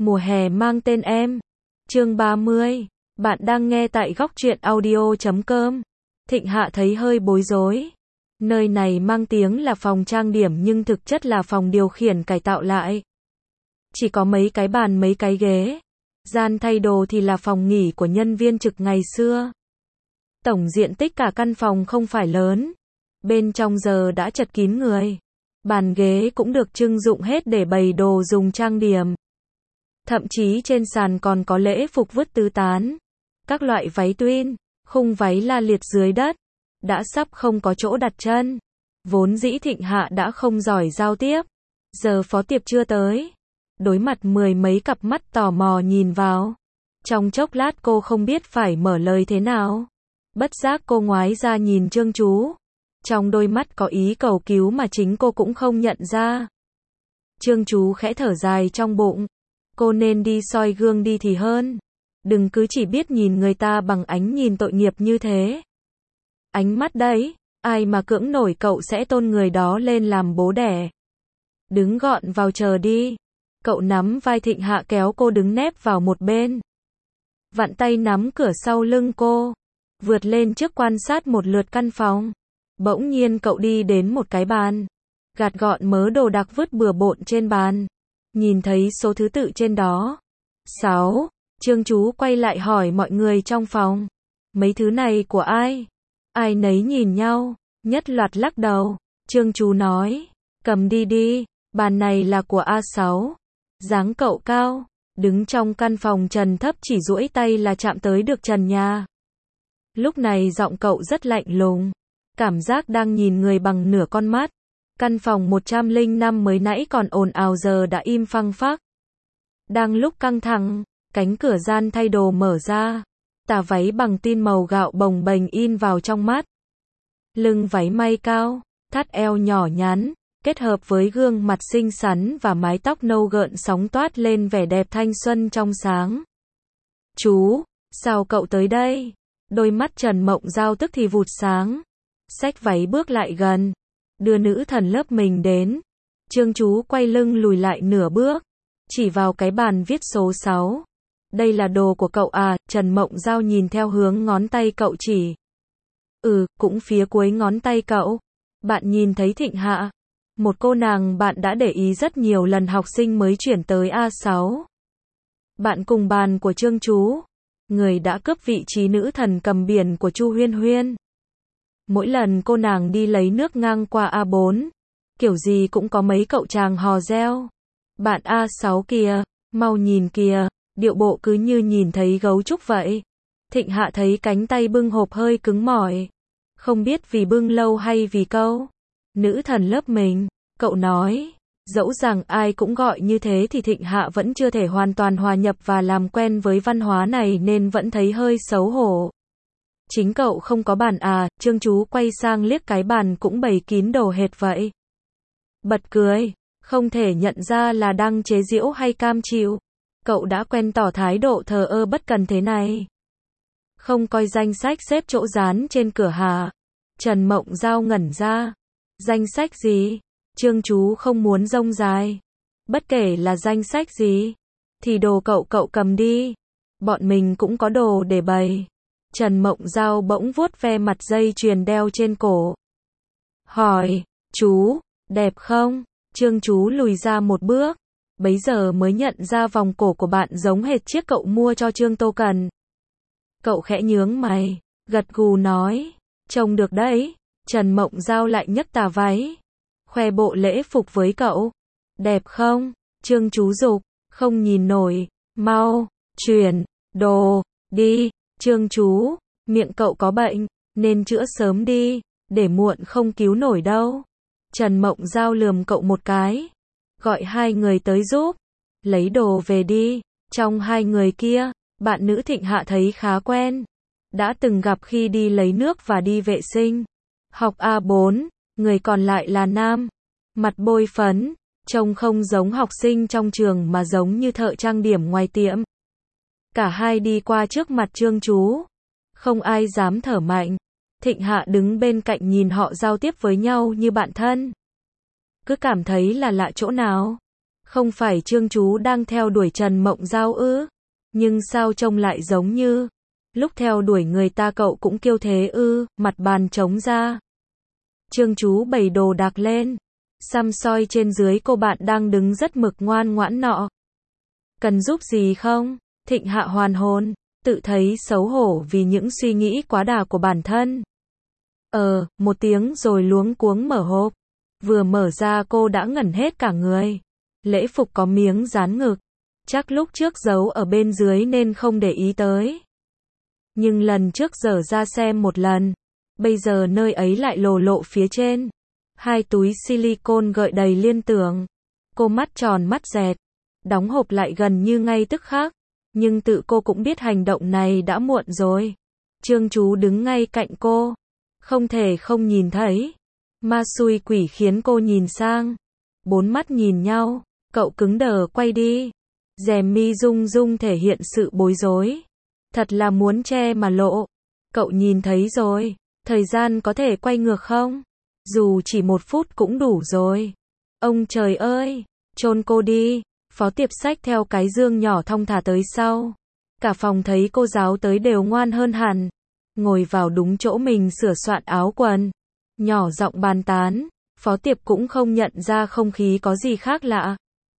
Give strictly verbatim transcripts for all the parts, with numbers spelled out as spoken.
Mùa hè mang tên em. Chương ba mươi. Bạn đang nghe tại góc truyện audio chấm com. Thịnh Hạ thấy hơi bối rối. Nơi này mang tiếng là phòng trang điểm nhưng thực chất là phòng điều khiển cải tạo lại. Chỉ có mấy cái bàn mấy cái ghế. Gian thay đồ thì là phòng nghỉ của nhân viên trực ngày xưa. Tổng diện tích cả căn phòng không phải lớn. Bên trong giờ đã chật kín người. Bàn ghế cũng được trưng dụng hết để bày đồ dùng trang điểm. Thậm chí trên sàn còn có lễ phục vứt tứ tán. Các loại váy twin, khung váy la liệt dưới đất. Đã sắp không có chỗ đặt chân. Vốn dĩ Thịnh Hạ đã không giỏi giao tiếp. Giờ phó tiệp chưa tới. Đối mặt mười mấy cặp mắt tò mò nhìn vào. Trong chốc lát cô không biết phải mở lời thế nào. Bất giác cô ngoái ra nhìn Trương Chú. Trong đôi mắt có ý cầu cứu mà chính cô cũng không nhận ra. Trương Chú khẽ thở dài trong bụng. Cô nên đi soi gương đi thì hơn. Đừng cứ chỉ biết nhìn người ta bằng ánh nhìn tội nghiệp như thế. Ánh mắt đấy, ai mà cưỡng nổi cậu sẽ tôn người đó lên làm bố đẻ. Đứng gọn vào chờ đi. Cậu nắm vai Thịnh Hạ kéo cô đứng nép vào một bên. Vặn tay nắm cửa sau lưng cô. Vượt lên trước quan sát một lượt căn phòng. Bỗng nhiên cậu đi đến một cái bàn. Gạt gọn mớ đồ đạc vứt bừa bộn trên bàn. Nhìn thấy số thứ tự trên đó. sáu. Trương Chú quay lại hỏi mọi người trong phòng. Mấy thứ này của ai? Ai nấy nhìn nhau. Nhất loạt lắc đầu. Trương Chú nói. Cầm đi đi. Bàn này là của A sáu. Dáng cậu cao. Đứng trong căn phòng trần thấp chỉ duỗi tay là chạm tới được trần nhà. Lúc này giọng cậu rất lạnh lùng. Cảm giác đang nhìn người bằng nửa con mắt. Căn phòng một trăm lẻ năm mới nãy còn ồn ào giờ đã im phăng phắc. Đang lúc căng thẳng, cánh cửa gian thay đồ mở ra. Tà váy bằng tin màu gạo bồng bềnh in vào trong mắt. Lưng váy may cao, thắt eo nhỏ nhắn, kết hợp với gương mặt xinh xắn và mái tóc nâu gợn sóng toát lên vẻ đẹp thanh xuân trong sáng. Chú, sao cậu tới đây? Đôi mắt Trần Mộng Giao tức thì vụt sáng. Xách váy bước lại gần. Đưa nữ thần lớp mình đến. Trương Chú quay lưng lùi lại nửa bước. Chỉ vào cái bàn viết số sáu. Đây là đồ của cậu à? Trần Mộng Giao nhìn theo hướng ngón tay cậu chỉ. Ừ, cũng phía cuối ngón tay cậu. Bạn nhìn thấy Thịnh Hạ. Một cô nàng bạn đã để ý rất nhiều lần học sinh mới chuyển tới A sáu. Bạn cùng bàn của Trương Chú. Người đã cướp vị trí nữ thần cầm biển của Chu Huyên Huyên. Mỗi lần cô nàng đi lấy nước ngang qua A bốn, kiểu gì cũng có mấy cậu chàng hò reo. Bạn A sáu kìa, mau nhìn kìa, điệu bộ cứ như nhìn thấy gấu trúc vậy. Thịnh Hạ thấy cánh tay bưng hộp hơi cứng mỏi. Không biết vì bưng lâu hay vì câu. Nữ thần lớp mình, cậu nói. Dẫu rằng ai cũng gọi như thế thì Thịnh Hạ vẫn chưa thể hoàn toàn hòa nhập và làm quen với văn hóa này nên vẫn thấy hơi xấu hổ. Chính cậu không có bàn à? Trương Chú quay sang liếc cái bàn cũng bày kín đồ hệt vậy. Bật cười, không thể nhận ra là đang chế giễu hay cam chịu. Cậu đã quen tỏ thái độ thờ ơ bất cần thế này. Không coi danh sách xếp chỗ dán trên cửa hả? Trần Mộng Giao ngẩn ra. Danh sách gì? Trương Chú không muốn rông dài. Bất kể là danh sách gì, thì đồ cậu cậu cầm đi. Bọn mình cũng có đồ để bày. Trần Mộng Giao bỗng vuốt ve mặt dây chuyền đeo trên cổ. Hỏi, chú, đẹp không? Trương Chú lùi ra một bước. Bấy giờ mới nhận ra vòng cổ của bạn giống hệt chiếc cậu mua cho Trương Tô Cần. Cậu khẽ nhướng mày, gật gù nói. Trông được đấy. Trần Mộng Giao lại nhấc tà váy. Khoe bộ lễ phục với cậu. Đẹp không? Trương Chú giục. Không nhìn nổi. Mau, chuyển, đồ, đi. Trương Chú, miệng cậu có bệnh, nên chữa sớm đi, để muộn không cứu nổi đâu. Trần Mộng Giao lườm cậu một cái. Gọi hai người tới giúp. Lấy đồ về đi. Trong hai người kia, bạn nữ Thịnh Hạ thấy khá quen. Đã từng gặp khi đi lấy nước và đi vệ sinh. Học A bốn, người còn lại là nam. Mặt bôi phấn, trông không giống học sinh trong trường mà giống như thợ trang điểm ngoài tiệm. Cả hai đi qua trước mặt Trương Chú. Không ai dám thở mạnh. Thịnh Hạ đứng bên cạnh nhìn họ giao tiếp với nhau như bạn thân. Cứ cảm thấy là lạ chỗ nào. Không phải Trương chú đang theo đuổi Trần Mộng Giao ư? Nhưng sao trông lại giống như lúc theo đuổi người ta cậu cũng kiêu thế ư? Mặt bàn trống ra. Trương chú bày đồ đạc lên, xăm soi trên dưới cô bạn đang đứng rất mực ngoan ngoãn nọ. Cần giúp gì không? Thịnh Hạ hoàn hồn, tự thấy xấu hổ vì những suy nghĩ quá đà của bản thân. Ờ, một tiếng rồi luống cuống mở hộp. Vừa mở ra cô đã ngẩn hết cả người. Lễ phục có miếng dán ngực. Chắc lúc trước giấu ở bên dưới nên không để ý tới. Nhưng lần trước dở ra xem một lần. Bây giờ nơi ấy lại lồ lộ phía trên. Hai túi silicone gợi đầy liên tưởng. Cô mắt tròn mắt dẹt. Đóng hộp lại gần như ngay tức khắc. Nhưng tự cô cũng biết hành động này đã muộn rồi. Trương chú đứng ngay cạnh cô. Không thể không nhìn thấy. Ma xui quỷ khiến cô nhìn sang. Bốn mắt nhìn nhau. Cậu cứng đờ quay đi. Rèm mi rung rung thể hiện sự bối rối. Thật là muốn che mà lộ. Cậu nhìn thấy rồi. Thời gian có thể quay ngược không? Dù chỉ một phút cũng đủ rồi. Ông trời ơi! Chôn cô đi. Phó Tiệp xách theo cái dương nhỏ thong thả tới sau. Cả phòng thấy cô giáo tới đều ngoan hơn hẳn. Ngồi vào đúng chỗ mình sửa soạn áo quần. Nhỏ giọng bàn tán. Phó Tiệp cũng không nhận ra không khí có gì khác lạ.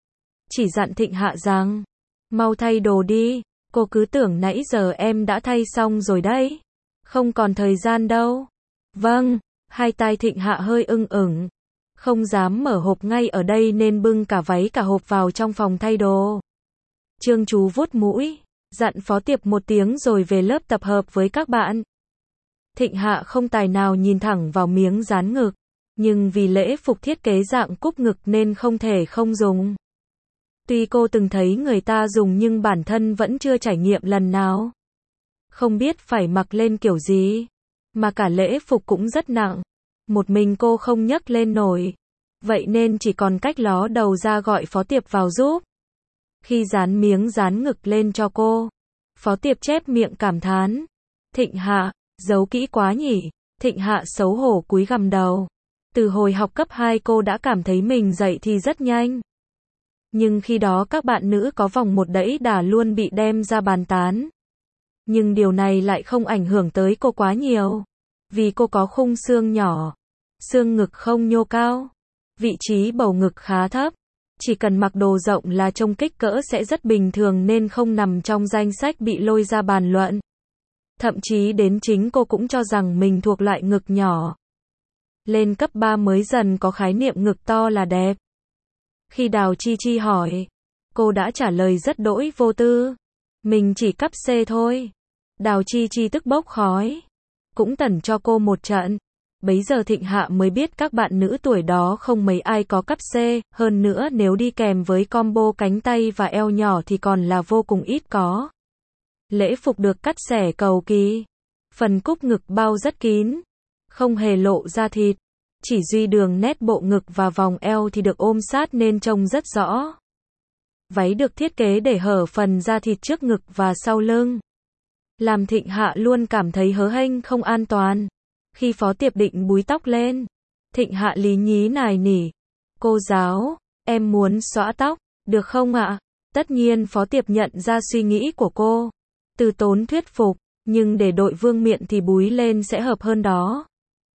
Chỉ dặn Thịnh Hạ rằng, mau thay đồ đi, cô cứ tưởng nãy giờ em đã thay xong rồi đấy. Không còn thời gian đâu. Vâng, hai tai Thịnh Hạ hơi ưng ửng. Không dám mở hộp ngay ở đây nên bưng cả váy cả hộp vào trong phòng thay đồ. Trương chú vuốt mũi, dặn Phó Tiệp một tiếng rồi về lớp tập hợp với các bạn. Thịnh Hạ không tài nào nhìn thẳng vào miếng dán ngực, nhưng vì lễ phục thiết kế dạng cúp ngực nên không thể không dùng. Tuy cô từng thấy người ta dùng nhưng bản thân vẫn chưa trải nghiệm lần nào. Không biết phải mặc lên kiểu gì, mà cả lễ phục cũng rất nặng. Một mình cô không nhấc lên nổi. Vậy nên chỉ còn cách ló đầu ra gọi Phó Tiệp vào giúp. Khi dán miếng dán ngực lên cho cô, Phó Tiệp chép miệng cảm thán. Thịnh Hạ, giấu kỹ quá nhỉ. Thịnh Hạ xấu hổ cúi gằm đầu. Từ hồi học cấp hai cô đã cảm thấy mình dậy thì rất nhanh. Nhưng khi đó các bạn nữ có vòng một đẫy đà luôn bị đem ra bàn tán. Nhưng điều này lại không ảnh hưởng tới cô quá nhiều. Vì cô có khung xương nhỏ. Xương ngực không nhô cao. Vị trí bầu ngực khá thấp. Chỉ cần mặc đồ rộng là trông kích cỡ sẽ rất bình thường nên không nằm trong danh sách bị lôi ra bàn luận. Thậm chí đến chính cô cũng cho rằng mình thuộc loại ngực nhỏ. Lên cấp ba mới dần có khái niệm ngực to là đẹp. Khi Đào Chi Chi hỏi, cô đã trả lời rất đỗi vô tư. Mình chỉ cấp C thôi. Đào Chi Chi tức bốc khói. Cũng tẩn cho cô một trận. Bấy giờ Thịnh Hạ mới biết các bạn nữ tuổi đó không mấy ai có cấp C. Hơn nữa nếu đi kèm với combo cánh tay và eo nhỏ thì còn là vô cùng ít có. Lễ phục được cắt xẻ cầu kỳ. Phần cúp ngực bao rất kín. Không hề lộ ra thịt. Chỉ duy đường nét bộ ngực và vòng eo thì được ôm sát nên trông rất rõ. Váy được thiết kế để hở phần da thịt trước ngực và sau lưng. Làm Thịnh Hạ luôn cảm thấy hớ hênh không an toàn. Khi Phó Tiệp định búi tóc lên, Thịnh Hạ lý nhí nài nỉ. Cô giáo, em muốn xõa tóc, được không ạ? Tất nhiên Phó Tiệp nhận ra suy nghĩ của cô. Từ tốn thuyết phục, nhưng để đội vương miện thì búi lên sẽ hợp hơn đó.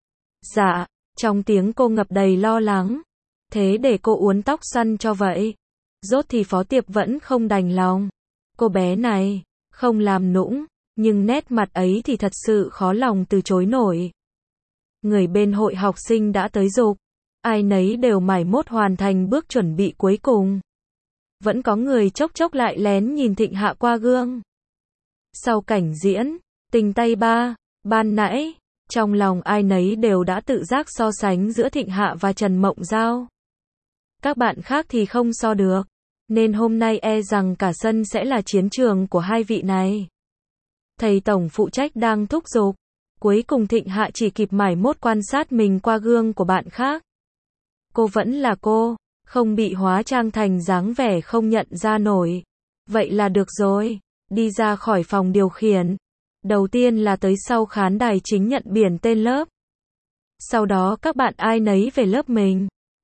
Dạ, trong tiếng cô ngập đầy lo lắng. Thế để cô uốn tóc xoăn cho vậy. Rốt thì Phó Tiệp vẫn không đành lòng. Cô bé này, không làm nũng, nhưng nét mặt ấy thì thật sự khó lòng từ chối nổi. Người bên hội học sinh đã tới giục. Ai nấy đều mải mốt hoàn thành bước chuẩn bị cuối cùng. Vẫn có người chốc chốc lại lén nhìn Thịnh Hạ qua gương. Sau cảnh diễn, tình tay ba, ban nãy, trong lòng ai nấy đều đã tự giác so sánh giữa Thịnh Hạ và Trần Mộng Giao. Các bạn khác thì không so được, nên hôm nay e rằng cả sân sẽ là chiến trường của hai vị này. Thầy tổng phụ trách đang thúc giục. Cuối cùng Thịnh Hạ chỉ kịp mải mốt quan sát mình qua gương của bạn khác. Cô vẫn là cô, không bị hóa trang thành dáng vẻ không nhận ra nổi. Vậy là được rồi. Đi ra khỏi phòng điều khiển. Đầu tiên là tới sau khán đài chính nhận biển tên lớp. Sau đó các bạn ai nấy về lớp mình.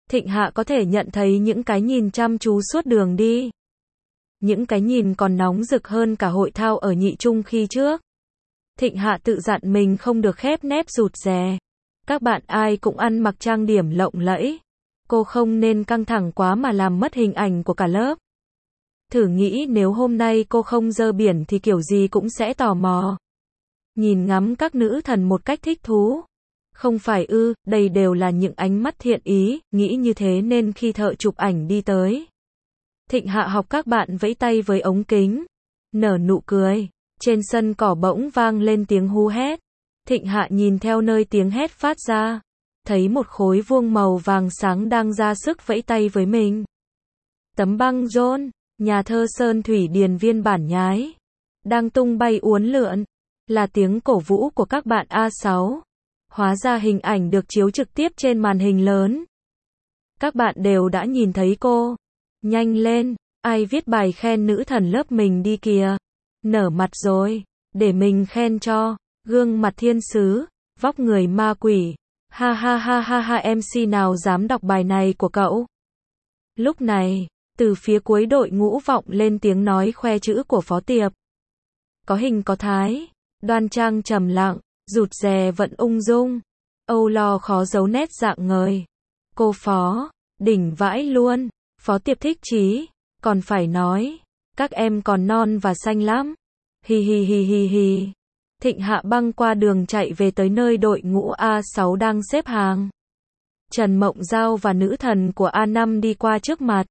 Thịnh Hạ có thể nhận thấy những cái nhìn chăm chú suốt đường đi. Những cái nhìn còn nóng rực hơn cả hội thao ở nhị trung khi trước. Thịnh Hạ tự dặn mình không được khép nép rụt rè. Các bạn ai cũng ăn mặc trang điểm lộng lẫy. Cô không nên căng thẳng quá mà làm mất hình ảnh của cả lớp. Thử nghĩ nếu hôm nay cô không dơ biển thì kiểu gì cũng sẽ tò mò. Nhìn ngắm các nữ thần một cách thích thú. Không phải ư, đây đều là những ánh mắt thiện ý, nghĩ như thế nên khi thợ chụp ảnh đi tới. Thịnh Hạ học các bạn vẫy tay với ống kính. Nở nụ cười. Trên sân cỏ bỗng vang lên tiếng hú hét. Thịnh Hạ nhìn theo nơi tiếng hét phát ra. Thấy một khối vuông màu vàng sáng đang ra sức vẫy tay với mình. Tấm băng rôn, nhà thơ Sơn Thủy Điền Viên bản nhái. Đang tung bay uốn lượn. Là tiếng cổ vũ của các bạn A sáu. Hóa ra hình ảnh được chiếu trực tiếp trên màn hình lớn. Các bạn đều đã nhìn thấy cô. Nhanh lên, ai viết bài khen nữ thần lớp mình đi kìa. Nở mặt rồi, để mình khen cho. Gương mặt thiên sứ, vóc người ma quỷ. Ha ha ha ha ha, em xê nào dám đọc bài này của cậu? Lúc này, từ phía cuối đội ngũ vọng lên tiếng nói khoe chữ của Phó Tiệp. Có hình có thái, đoan trang trầm lặng, rụt rè vẫn ung dung. Âu lo khó giấu nét dạng ngời. Cô Phó, đỉnh vãi luôn. Phó Tiệp thích chí, còn phải nói, các em còn non và xanh lắm. Hi hi hi hi hi. Thịnh Hạ băng qua đường chạy về tới nơi đội ngũ A sáu đang xếp hàng. Trần Mộng Giao và nữ thần của A năm đi qua trước mặt.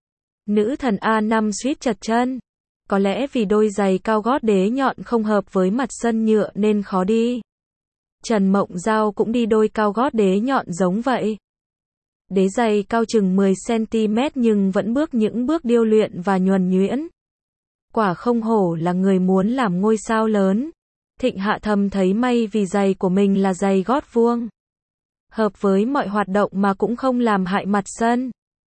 Nữ thần A năm suýt trật chân. Có lẽ vì đôi giày cao gót đế nhọn không hợp với mặt sân nhựa nên khó đi. Trần Mộng Giao cũng đi đôi cao gót đế nhọn giống vậy. Đế giày cao chừng mười xăng ti mét nhưng vẫn bước những bước điêu luyện và nhuần nhuyễn. Quả không hổ là người muốn làm ngôi sao lớn. Thịnh Hạ thầm thấy may vì giày của mình là giày gót vuông. Hợp với mọi hoạt động mà cũng không làm hại mặt sân.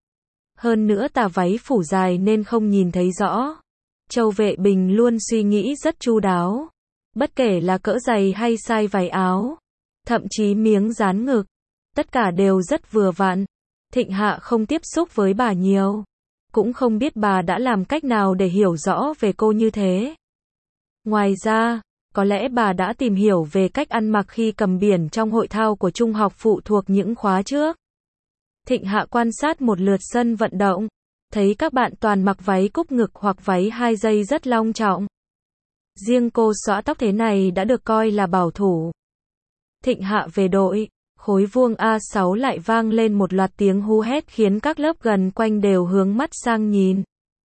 Hơn nữa tà váy phủ dài nên không nhìn thấy rõ. Châu Vệ Bình luôn suy nghĩ rất chu đáo. Bất kể là cỡ giày hay size váy áo. Thậm chí miếng dán ngực. Tất cả đều rất vừa vặn. Thịnh Hạ không tiếp xúc với bà nhiều. Cũng không biết bà đã làm cách nào để hiểu rõ về cô như thế. Ngoài ra, có lẽ bà đã tìm hiểu về cách ăn mặc khi cầm biển trong hội thao của trung học phụ thuộc những khóa trước. Thịnh Hạ quan sát một lượt sân vận động. Thấy các bạn toàn mặc váy cúc ngực hoặc váy hai dây rất long trọng. Riêng cô xõa tóc thế này đã được coi là bảo thủ. Thịnh Hạ về đội. Khối vuông A sáu lại vang lên một loạt tiếng hú hét khiến các lớp gần quanh đều hướng mắt sang nhìn.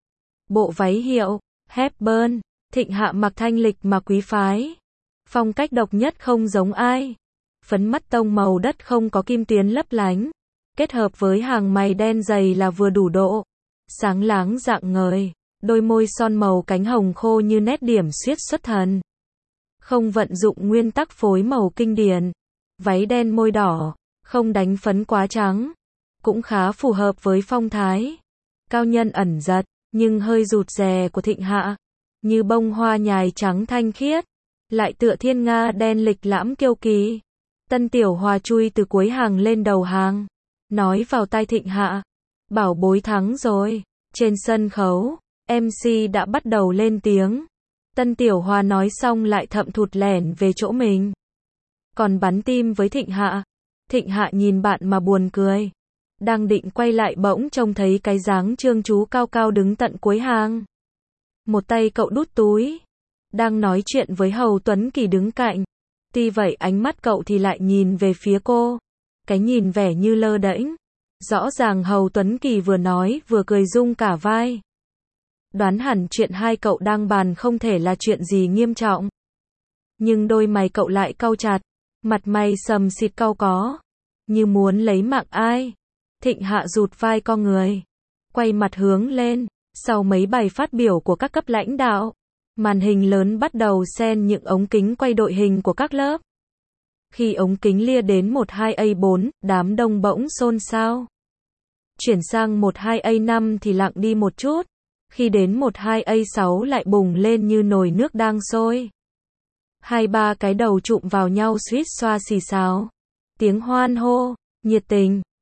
Bộ váy hiệu Hepburn, Thịnh Hạ mặc thanh lịch mà quý phái. Phong cách độc nhất không giống ai. Phấn mắt tông màu đất không có kim tuyến lấp lánh. Kết hợp với hàng mày đen dày là vừa đủ độ. Sáng láng dạng ngời. Đôi môi son màu cánh hồng khô như nét điểm xuyết xuất thần. Không vận dụng nguyên tắc phối màu kinh điển. Váy đen môi đỏ, không đánh phấn quá trắng. Cũng khá phù hợp với phong thái. Cao nhân ẩn giật, nhưng hơi rụt rè của Thịnh Hạ. Như bông hoa nhài trắng thanh khiết. Lại tựa thiên nga đen lịch lãm kiêu kỳ. Tân Tiểu Hòa chui từ cuối hàng lên đầu hàng. Nói vào tai Thịnh Hạ. Bảo bối thắng rồi. Trên sân khấu, em xê đã bắt đầu lên tiếng. Tân Tiểu Hòa nói xong lại thậm thụt lẻn về chỗ mình. Còn bắn tim với Thịnh Hạ. Thịnh Hạ nhìn bạn mà buồn cười. Đang định quay lại bỗng trông thấy cái dáng Trương Chú cao cao đứng tận cuối hàng. Một tay cậu đút túi. Đang nói chuyện với Hầu Tuấn Kỳ đứng cạnh. Tuy vậy ánh mắt cậu thì lại nhìn về phía cô. Cái nhìn vẻ như lơ đễnh. Rõ ràng Hầu Tuấn Kỳ vừa nói vừa cười rung cả vai. Đoán hẳn chuyện hai cậu đang bàn không thể là chuyện gì nghiêm trọng. Nhưng đôi mày cậu lại cau chặt. Mặt mày sầm xịt cau có. Như muốn lấy mạng ai. Thịnh Hạ rụt vai co người. Quay mặt hướng lên. Sau mấy bài phát biểu của các cấp lãnh đạo. Màn hình lớn bắt đầu xen những ống kính quay đội hình của các lớp. Khi ống kính lia đến một hai A bốn, đám đông bỗng xôn xao. Chuyển sang một hai A năm thì lặng đi một chút. Khi đến một hai A sáu lại bùng lên như nồi nước đang sôi. Hai ba cái đầu chụm vào nhau suýt xoa xì xào. Tiếng hoan hô, nhiệt tình,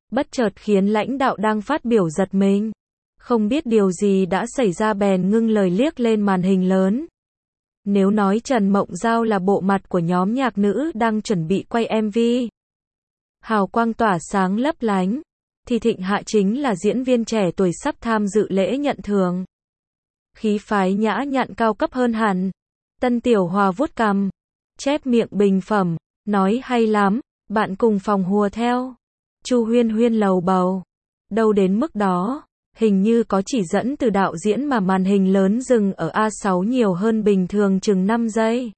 bất chợt khiến lãnh đạo đang phát biểu giật mình. Không biết điều gì đã xảy ra bèn ngưng lời liếc lên màn hình lớn. Nếu nói Trần Mộng Giao là bộ mặt của nhóm nhạc nữ đang chuẩn bị quay em vê, hào quang tỏa sáng lấp lánh, thì Thịnh Hạ chính là diễn viên trẻ tuổi sắp tham dự lễ nhận thưởng. Khí phái nhã nhặn cao cấp hơn hẳn. Tân Tiểu Hòa vuốt cằm, chép miệng bình phẩm, nói hay lắm, bạn cùng phòng hùa theo. Chu Huyên Huyên lầu bầu, đâu đến mức đó, hình như có chỉ dẫn từ đạo diễn mà màn hình lớn dừng ở A sáu nhiều hơn bình thường chừng năm giây.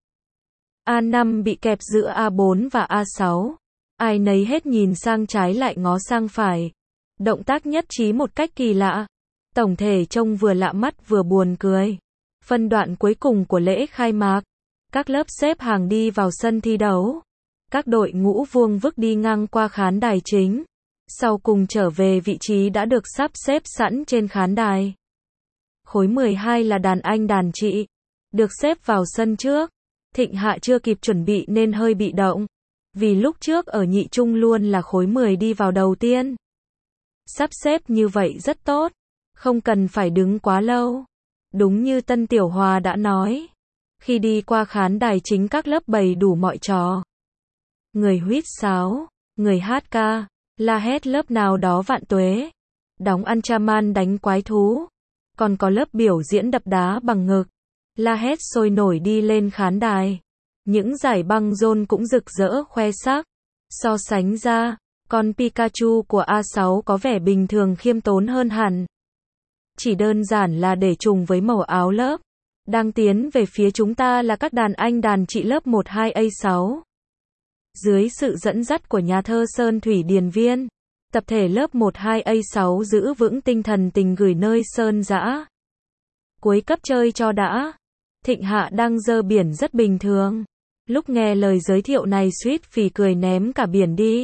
A năm bị kẹp giữa A bốn và A sáu. Ai nấy hết nhìn sang trái lại ngó sang phải. Động tác nhất trí một cách kỳ lạ. Tổng thể trông vừa lạ mắt vừa buồn cười. Phân đoạn cuối cùng của lễ khai mạc. Các lớp xếp hàng đi vào sân thi đấu. Các đội ngũ vuông vức đi ngang qua khán đài chính. Sau cùng trở về vị trí đã được sắp xếp sẵn trên khán đài. Khối mười hai là đàn anh đàn chị. Được xếp vào sân trước. Thịnh Hạ chưa kịp chuẩn bị nên hơi bị động. Vì lúc trước ở nhị trung luôn là khối mười đi vào đầu tiên. Sắp xếp như vậy rất tốt. Không cần phải đứng quá lâu. Đúng như Tân Tiểu Hòa đã nói. Khi đi qua khán đài chính các lớp bày đủ mọi trò. Người huýt sáo, người hát ca, la hét lớp nào đó vạn tuế. Đóng Anchaman đánh quái thú. Còn có lớp biểu diễn đập đá bằng ngực. La hét sôi nổi đi lên khán đài. Những giải băng rôn cũng rực rỡ khoe sắc. So sánh ra, con Pikachu của A sáu có vẻ bình thường khiêm tốn hơn hẳn. Chỉ đơn giản là để trùng với màu áo lớp. Đang tiến về phía chúng ta là các đàn anh đàn chị lớp một hai A sáu. Dưới sự dẫn dắt của nhà thơ Sơn Thủy Điền Viên, tập thể lớp một hai A sáu giữ vững tinh thần tình gửi nơi sơn dã. Cuối cấp chơi cho đã. Thịnh Hạ đang dơ biển rất bình thường. Lúc nghe lời giới thiệu này suýt phì cười ném cả biển đi.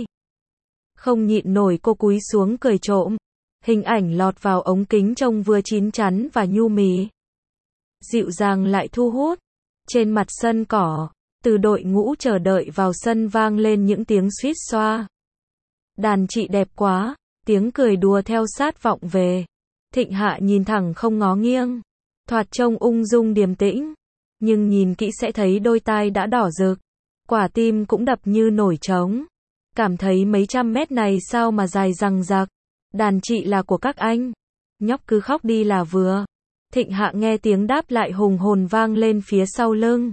Không nhịn nổi cô cúi xuống cười trộm. Hình ảnh lọt vào ống kính trông vừa chín chắn và nhu mì. Dịu dàng lại thu hút. Trên mặt sân cỏ, từ đội ngũ chờ đợi vào sân vang lên những tiếng suýt xoa. Đàn chị đẹp quá, tiếng cười đùa theo sát vọng về. Thịnh Hạ nhìn thẳng không ngó nghiêng. Thoạt trông ung dung điềm tĩnh. Nhưng nhìn kỹ sẽ thấy đôi tai đã đỏ rực. Quả tim cũng đập như nổi trống. Cảm thấy mấy trăm mét này sao mà dài rằng rặc. Đàn chị là của các anh. Nhóc cứ khóc đi là vừa. Thịnh Hạ nghe tiếng đáp lại hùng hồn vang lên phía sau lưng.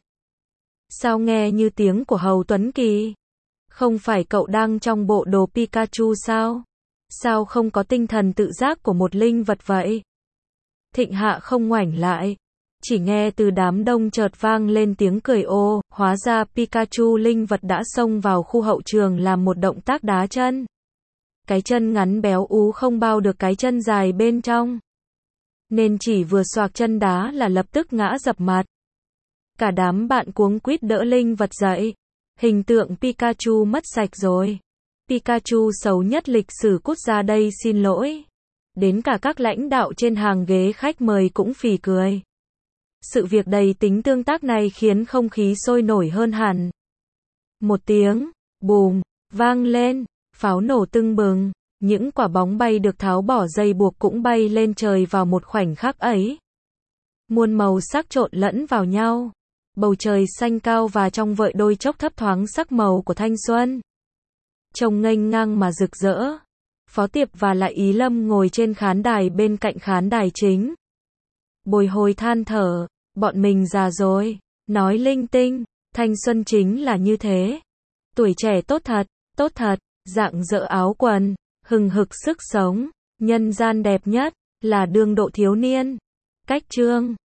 Sao nghe như tiếng của Hầu Tuấn Kỳ? Không phải cậu đang trong bộ đồ Pikachu sao? Sao không có tinh thần tự giác của một linh vật vậy? Thịnh Hạ không ngoảnh lại. Chỉ nghe từ đám đông chợt vang lên tiếng cười ô, hóa ra Pikachu linh vật đã xông vào khu hậu trường làm một động tác đá chân. Cái chân ngắn béo ú không bao được cái chân dài bên trong. Nên chỉ vừa xoạc chân đá là lập tức ngã dập mặt. Cả đám bạn cuống quýt đỡ linh vật dậy. Hình tượng Pikachu mất sạch rồi. Pikachu xấu nhất lịch sử cút ra đây xin lỗi. Đến cả các lãnh đạo trên hàng ghế khách mời cũng phì cười. Sự việc đầy tính tương tác này khiến không khí sôi nổi hơn hẳn. Một tiếng, bùm, vang lên, pháo nổ tưng bừng, những quả bóng bay được tháo bỏ dây buộc cũng bay lên trời vào một khoảnh khắc ấy. Muôn màu sắc trộn lẫn vào nhau. Bầu trời xanh cao và trong vợi đôi chốc thấp thoáng sắc màu của thanh xuân. Trông nghênh ngang mà rực rỡ. Phó Tiệp và Lại Ý Lâm ngồi trên khán đài bên cạnh khán đài chính. Bồi hồi than thở, bọn mình già rồi, nói linh tinh, thanh xuân chính là như thế. Tuổi trẻ tốt thật, tốt thật, rạng rỡ áo quần, hừng hực sức sống, nhân gian đẹp nhất, là đương độ thiếu niên. Cách chương